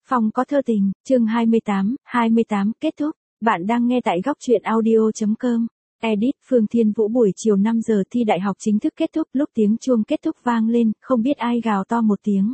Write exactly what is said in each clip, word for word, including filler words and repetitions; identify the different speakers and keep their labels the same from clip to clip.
Speaker 1: Phong có thơ tình, chương hai mươi tám, hai mươi tám kết thúc. Bạn đang nghe tại góc truyện audio chấm com. Edit Phương Thiên Vũ. Buổi chiều năm giờ thi đại học chính thức kết thúc, lúc tiếng chuông kết thúc vang lên, không biết ai gào to một tiếng.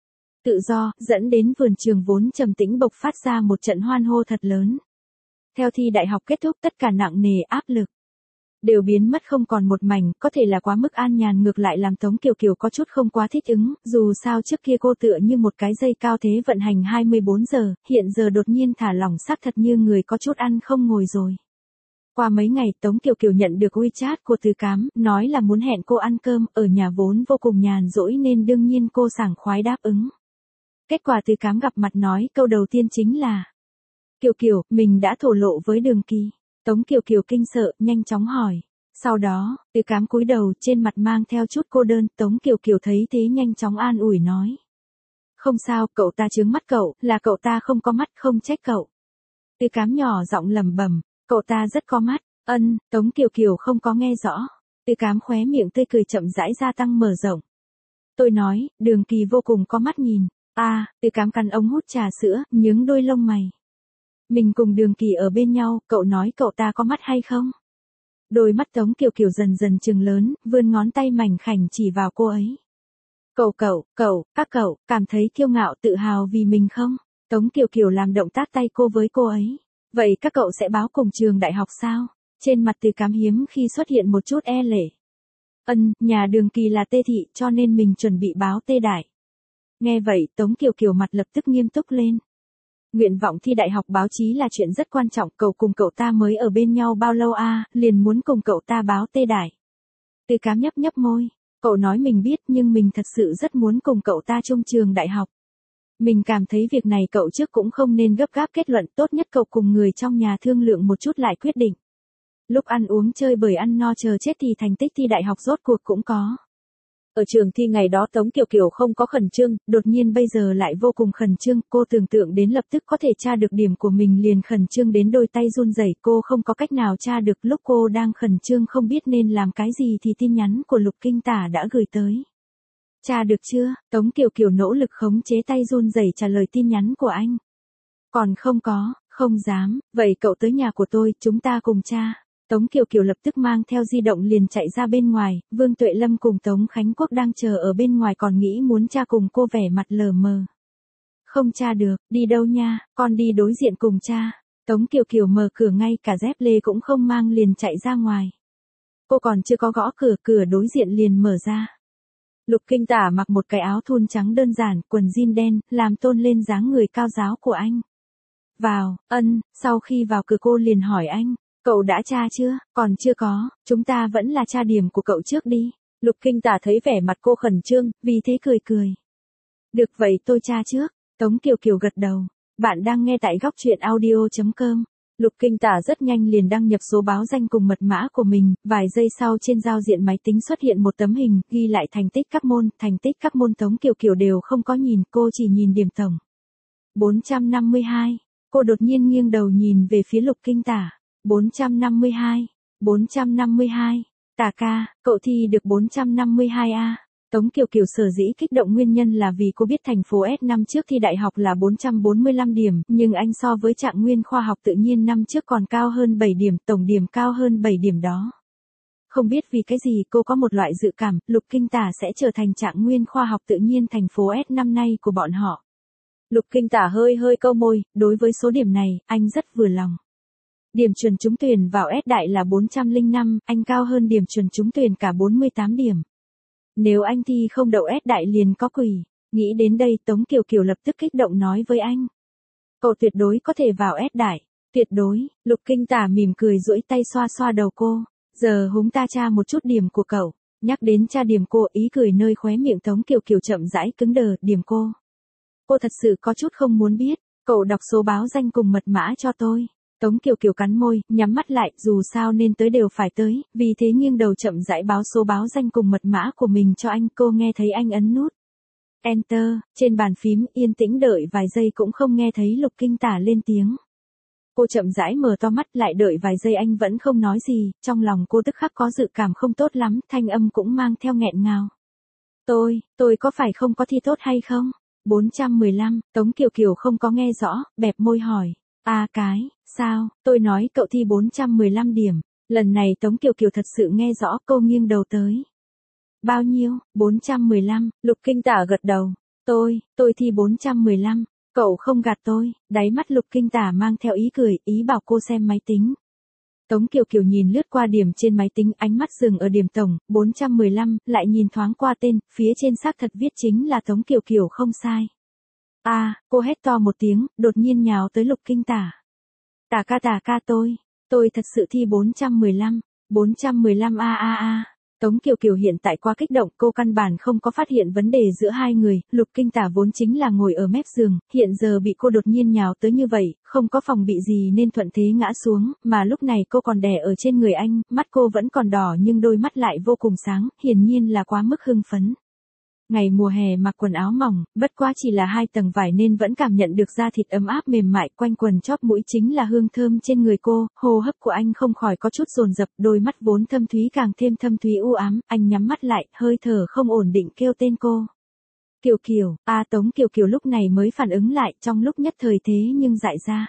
Speaker 1: Tự do, dẫn đến vườn trường vốn trầm tĩnh bộc phát ra một trận hoan hô thật lớn. Theo thi đại học kết thúc, tất cả nặng nề áp lực đều biến mất không còn một mảnh, có thể là quá mức an nhàn, ngược lại làm Tống Kiều Kiều có chút không quá thích ứng, dù sao trước kia cô tựa như một cái dây cao thế vận hành hai mươi bốn giờ, hiện giờ đột nhiên thả lỏng xác thật như người có chút ăn không ngồi rồi. Qua mấy ngày Tống Kiều Kiều nhận được WeChat của Từ Cám, nói là muốn hẹn cô ăn cơm, ở nhà vốn vô cùng nhàn rỗi nên đương nhiên cô sảng khoái đáp ứng. Kết quả Từ Cám gặp mặt nói câu đầu tiên chính là: Kiều Kiều, mình đã thổ lộ với Đường Kỳ. Tống Kiều Kiều kinh sợ, nhanh chóng hỏi. Sau đó, Từ Cám cúi đầu, trên mặt mang theo chút cô đơn, Tống Kiều Kiều thấy thế nhanh chóng an ủi nói. Không sao, cậu ta chướng mắt cậu, là cậu ta không có mắt, không trách cậu. Từ Cám nhỏ giọng lẩm bẩm, cậu ta rất có mắt. Ân, Tống Kiều Kiều không có nghe rõ. Từ Cám khóe miệng tươi cười chậm rãi gia tăng mở rộng. Tôi nói, Đường Kỳ vô cùng có mắt nhìn. À, Từ Cám cắn ống hút trà sữa, nhướng đôi lông mày. Mình cùng Đường Kỳ ở bên nhau, cậu nói cậu ta có mắt hay không? Đôi mắt Tống Kiều Kiều dần dần trừng lớn, vươn ngón tay mảnh khảnh chỉ vào cô ấy. Cậu cậu, cậu, các cậu, cảm thấy kiêu ngạo tự hào vì mình không? Tống Kiều Kiều làm động tác tay cô với cô ấy. Vậy các cậu sẽ báo cùng trường đại học sao? Trên mặt Từ Cám hiếm khi xuất hiện một chút e lệ. Ân, nhà Đường Kỳ là Tê thị cho nên mình chuẩn bị báo Tê đại. Nghe vậy Tống Kiều Kiều mặt lập tức nghiêm túc lên. Nguyện vọng thi đại học báo chí là chuyện rất quan trọng, cậu cùng cậu ta mới ở bên nhau bao lâu a, à, liền muốn cùng cậu ta báo Tê đại. Từ Cám nhấp nhấp môi, cậu nói mình biết nhưng mình thật sự rất muốn cùng cậu ta chung trường đại học. Mình cảm thấy việc này cậu trước cũng không nên gấp gáp kết luận, tốt nhất cậu cùng người trong nhà thương lượng một chút lại quyết định. Lúc ăn uống chơi bời ăn no chờ chết thì thành tích thi đại học rốt cuộc cũng có. Ở trường thi ngày đó Tống Kiều Kiều không có khẩn trương, đột nhiên bây giờ lại vô cùng khẩn trương, cô tưởng tượng đến lập tức có thể tra được điểm của mình liền khẩn trương đến đôi tay run rẩy, cô không có cách nào tra được, lúc cô đang khẩn trương không biết nên làm cái gì thì tin nhắn của Lục Kinh Tả đã gửi tới. Tra được chưa? Tống Kiều Kiều nỗ lực khống chế tay run rẩy trả lời tin nhắn của anh. Còn không có, không dám, vậy cậu tới nhà của tôi, chúng ta cùng tra. Tống Kiều Kiều lập tức mang theo di động liền chạy ra bên ngoài, Vương Tuệ Lâm cùng Tống Khánh Quốc đang chờ ở bên ngoài còn nghĩ muốn tra cùng cô vẻ mặt lờ mờ. Không tra được, đi đâu nha, con đi đối diện cùng cha. Tống Kiều Kiều mở cửa ngay cả dép lê cũng không mang liền chạy ra ngoài. Cô còn chưa có gõ cửa, cửa đối diện liền mở ra. Lục Kinh Tả mặc một cái áo thun trắng đơn giản, quần jean đen, làm tôn lên dáng người cao ráo của anh. Vào, ân, sau khi vào cửa cô liền hỏi anh. Cậu đã tra chưa? Còn chưa có, chúng ta vẫn là tra điểm của cậu trước đi. Lục Kinh Tả thấy vẻ mặt cô khẩn trương, vì thế cười cười. Được vậy tôi tra trước. Tống Kiều Kiều gật đầu. Bạn đang nghe tại góc truyện audio chấm com. Lục Kinh Tả rất nhanh liền đăng nhập số báo danh cùng mật mã của mình, vài giây sau trên giao diện máy tính xuất hiện một tấm hình, ghi lại thành tích các môn, thành tích các môn Tống Kiều Kiều đều không có nhìn, cô chỉ nhìn điểm tổng. bốn trăm năm mươi hai. Cô đột nhiên nghiêng đầu nhìn về phía Lục Kinh Tả. bốn trăm năm mươi hai, bốn trăm năm mươi hai, Tả ca, cậu thi được bốn trăm năm mươi hai a. Tống Kiều Kiều sở dĩ kích động nguyên nhân là vì cô biết thành phố S năm trước thi đại học là bốn trăm bốn mươi lăm điểm, nhưng anh so với Trạng Nguyên khoa học tự nhiên năm trước còn cao hơn bảy điểm, tổng điểm cao hơn bảy điểm đó. Không biết vì cái gì cô có một loại dự cảm, Lục Kinh Tả sẽ trở thành Trạng Nguyên khoa học tự nhiên thành phố S năm nay của bọn họ. Lục Kinh Tả hơi hơi cau môi, đối với số điểm này, anh rất vừa lòng. Điểm chuẩn trúng tuyển vào S đại là bốn trăm lẻ năm, anh cao hơn điểm chuẩn trúng tuyển cả bốn mươi tám điểm. Nếu anh thi không đậu S đại liền có quỷ. Nghĩ đến đây Tống Kiều Kiều lập tức kích động nói với anh. Cậu tuyệt đối có thể vào S đại, tuyệt đối. Lục Kinh Tả mỉm cười duỗi tay xoa xoa đầu cô. Giờ húng ta tra một chút điểm của cậu. Nhắc đến tra điểm cô, ý cười nơi khóe miệng Tống Kiều Kiều chậm rãi cứng đờ, điểm cô. Cô thật sự có chút không muốn biết, cậu đọc số báo danh cùng mật mã cho tôi. Tống Kiều Kiều cắn môi, nhắm mắt lại, dù sao nên tới đều phải tới, vì thế nghiêng đầu chậm rãi báo số báo danh cùng mật mã của mình cho anh, cô nghe thấy anh ấn nút Enter, trên bàn phím, yên tĩnh đợi vài giây cũng không nghe thấy Lục Kinh Tả lên tiếng. Cô chậm rãi mở to mắt lại đợi vài giây anh vẫn không nói gì, trong lòng cô tức khắc có dự cảm không tốt lắm, thanh âm cũng mang theo nghẹn ngào. Tôi, tôi có phải không có thi tốt hay không? bốn trăm mười lăm, Tống Kiều Kiều không có nghe rõ, bẹp môi hỏi. A cái, sao, tôi nói cậu thi bốn trăm mười lăm điểm. Lần này Tống Kiều Kiều thật sự nghe rõ, cô nghiêng đầu tới. Bao nhiêu? bốn trăm mười lăm, Lục Kinh Tả gật đầu. Tôi, tôi thi bốn trăm mười lăm, cậu không gạt tôi. Đáy mắt Lục Kinh Tả mang theo ý cười, ý bảo cô xem máy tính. Tống Kiều Kiều nhìn lướt qua điểm trên máy tính, ánh mắt dừng ở điểm tổng, bốn trăm mười lăm, lại nhìn thoáng qua tên, phía trên xác thật viết chính là Tống Kiều Kiều không sai. A, à, cô hét to một tiếng, đột nhiên nhào tới Lục Kinh Tả. Tả ca tả ca tôi, tôi thật sự thi bốn trăm mười lăm, bốn trăm mười lăm a a a. Tống Kiều Kiều hiện tại quá kích động, cô căn bản không có phát hiện vấn đề giữa hai người, Lục Kinh Tả vốn chính là ngồi ở mép giường, hiện giờ bị cô đột nhiên nhào tới như vậy, không có phòng bị gì nên thuận thế ngã xuống, mà lúc này cô còn đè ở trên người anh, mắt cô vẫn còn đỏ nhưng đôi mắt lại vô cùng sáng, hiển nhiên là quá mức hưng phấn. Ngày mùa hè mặc quần áo mỏng, bất quá chỉ là hai tầng vải nên vẫn cảm nhận được da thịt ấm áp mềm mại, quanh quần chóp mũi chính là hương thơm trên người cô, hô hấp của anh không khỏi có chút dồn dập, đôi mắt vốn thâm thúy càng thêm thâm thúy u ám, anh nhắm mắt lại, hơi thở không ổn định kêu tên cô. Kiều Kiều, a Tống Kiều Kiều lúc này mới phản ứng lại, trong lúc nhất thời thế nhưng dại ra.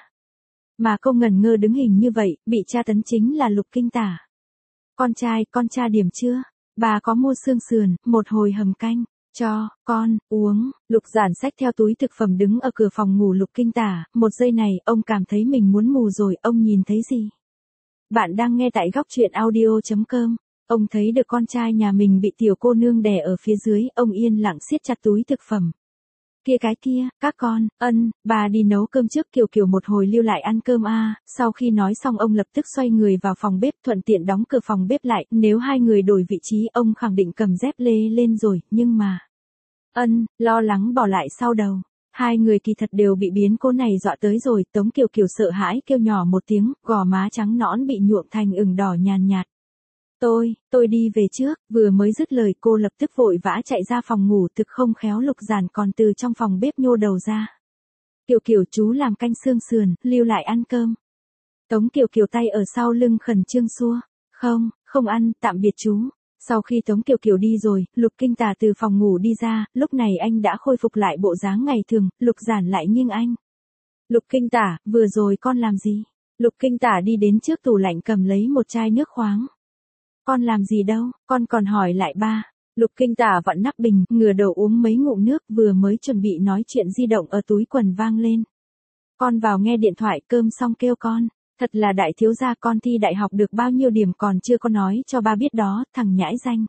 Speaker 1: Mà cô ngẩn ngơ đứng hình như vậy, bị tra tấn chính là Lục Kinh Tả. Con trai, con tra điểm chưa? Bà có mua xương sườn, một hồi hầm canh. Cho, con, uống. Lục Giản xách theo túi thực phẩm đứng ở cửa phòng ngủ Lục Kinh Tả, một giây này, ông cảm thấy mình muốn mù rồi, ông nhìn thấy gì? Bạn đang nghe tại góc truyện audio chấm com. Ông thấy được con trai nhà mình bị tiểu cô nương đè ở phía dưới, ông yên lặng siết chặt túi thực phẩm. Kia cái kia, các con, ân, bà đi nấu cơm trước. Kiều Kiều một hồi lưu lại ăn cơm a. Sau khi nói xong ông lập tức xoay người vào phòng bếp, thuận tiện đóng cửa phòng bếp lại, nếu hai người đổi vị trí ông khẳng định cầm dép lê lên rồi, nhưng mà... Ân, lo lắng bỏ lại sau đầu. Hai người kỳ thật đều bị biến cố này dọa tới rồi, Tống Kiều Kiều sợ hãi kêu nhỏ một tiếng, gò má trắng nõn bị nhuộm thành ửng đỏ nhàn nhạt. Tôi, tôi đi về trước, vừa mới dứt lời cô lập tức vội vã chạy ra phòng ngủ, thực không khéo Lục Giản còn từ trong phòng bếp nhô đầu ra. Kiều Kiều chú làm canh xương sườn, lưu lại ăn cơm. Tống Kiều Kiều tay ở sau lưng khẩn trương xua. Không, không ăn, tạm biệt chú. Sau khi Tống Kiều Kiều đi rồi, Lục Kinh Tả từ phòng ngủ đi ra, lúc này anh đã khôi phục lại bộ dáng ngày thường, Lục Giản lại nghiêng anh. Lục Kinh Tả, vừa rồi con làm gì? Lục Kinh Tả đi đến trước tủ lạnh cầm lấy một chai nước khoáng. Con làm gì đâu, con còn hỏi lại ba. Lục Kinh Tả vặn nắp bình, ngửa đầu uống mấy ngụm nước, vừa mới chuẩn bị nói chuyện di động ở túi quần vang lên. Con vào nghe điện thoại, cơm xong kêu con. Thật là đại thiếu gia, con thi đại học được bao nhiêu điểm còn chưa có nói cho ba biết đó, thằng nhãi danh.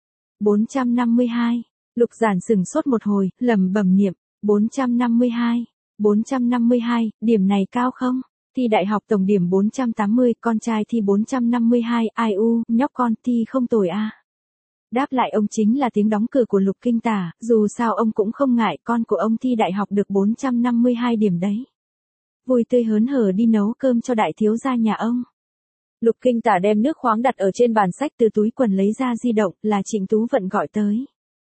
Speaker 1: bốn trăm năm mươi hai. Lục Giản sững sốt một hồi, lẩm bẩm niệm, bốn trăm năm mươi hai, bốn trăm năm mươi hai, điểm này cao không? Thi đại học tổng điểm bốn trăm tám mươi, con trai thi bốn trăm năm mươi hai, ai u, nhóc con thi không tồi a. Đáp lại ông chính là tiếng đóng cửa của Lục Kinh Tả, dù sao ông cũng không ngại con của ông thi đại học được bốn trăm năm mươi hai điểm đấy. Vui tươi hớn hở đi nấu cơm cho đại thiếu gia nhà ông. Lục Kinh Tả đem nước khoáng đặt ở trên bàn sách, từ túi quần lấy ra di động, là Trịnh Tú Vận gọi tới.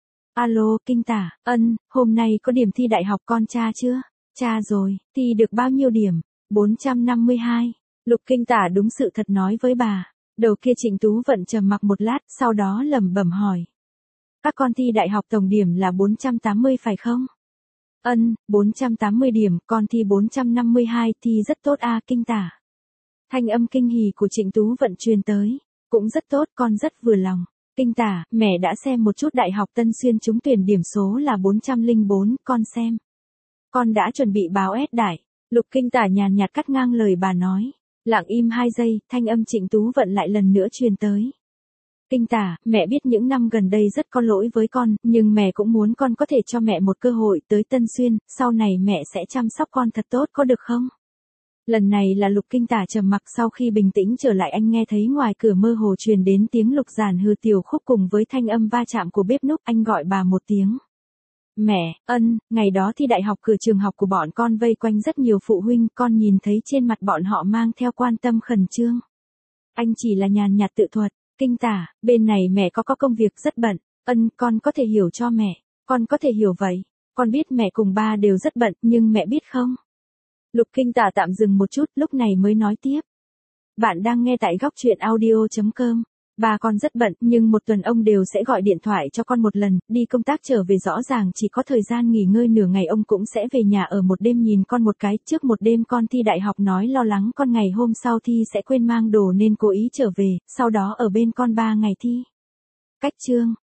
Speaker 1: Alo, Kinh Tả, ân, hôm nay có điểm thi đại học con tra chưa? Tra rồi, thi được bao nhiêu điểm? bốn trăm năm mươi hai. Lục Kinh Tả đúng sự thật nói với bà. Đầu kia Trịnh Tú Vận trầm mặc một lát, sau đó lẩm bẩm hỏi. Các con thi đại học tổng điểm là bốn trăm tám mươi phải không? Ân, bốn trăm tám mươi điểm, con thi bốn trăm năm mươi hai, thi rất tốt a Kinh Tả. Thanh âm kinh hỉ của Trịnh Tú Vận truyền tới. Cũng rất tốt, con rất vừa lòng. Kinh Tả, mẹ đã xem một chút đại học Tân Xuyên trúng tuyển điểm số là bốn trăm lẻ bốn, con xem. Con đã chuẩn bị báo ét đại. Lục Kinh Tả nhàn nhạt cắt ngang lời bà nói. Lặng im hai giây, thanh âm Trịnh Tú Vận lại lần nữa truyền tới. Kinh Tả, mẹ biết những năm gần đây rất có lỗi với con, nhưng mẹ cũng muốn con có thể cho mẹ một cơ hội tới Tân Xuyên, sau này mẹ sẽ chăm sóc con thật tốt, có được không? Lần này là Lục Kinh Tả trầm mặc, sau khi bình tĩnh trở lại anh nghe thấy ngoài cửa mơ hồ truyền đến tiếng Lục Giản hừ tiểu khúc cùng với thanh âm va chạm của bếp núc, anh gọi bà một tiếng. Mẹ, ân, ngày đó thi đại học cửa trường học của bọn con vây quanh rất nhiều phụ huynh, con nhìn thấy trên mặt bọn họ mang theo quan tâm khẩn trương. Anh chỉ là nhàn nhạt tự thuật. Kinh Tả, bên này mẹ có có công việc rất bận, ân, con có thể hiểu cho mẹ, con có thể hiểu vậy, con biết mẹ cùng ba đều rất bận, nhưng mẹ biết không? Lục Kinh Tả tạm dừng một chút, lúc này mới nói tiếp. Bạn đang nghe tại góc truyện audio chấm com. Ba con rất bận, nhưng một tuần ông đều sẽ gọi điện thoại cho con một lần, đi công tác trở về rõ ràng chỉ có thời gian nghỉ ngơi nửa ngày ông cũng sẽ về nhà ở một đêm nhìn con một cái, trước một đêm con thi đại học nói lo lắng con ngày hôm sau thi sẽ quên mang đồ nên cố ý trở về, sau đó ở bên con ba ngày thi. Cách chương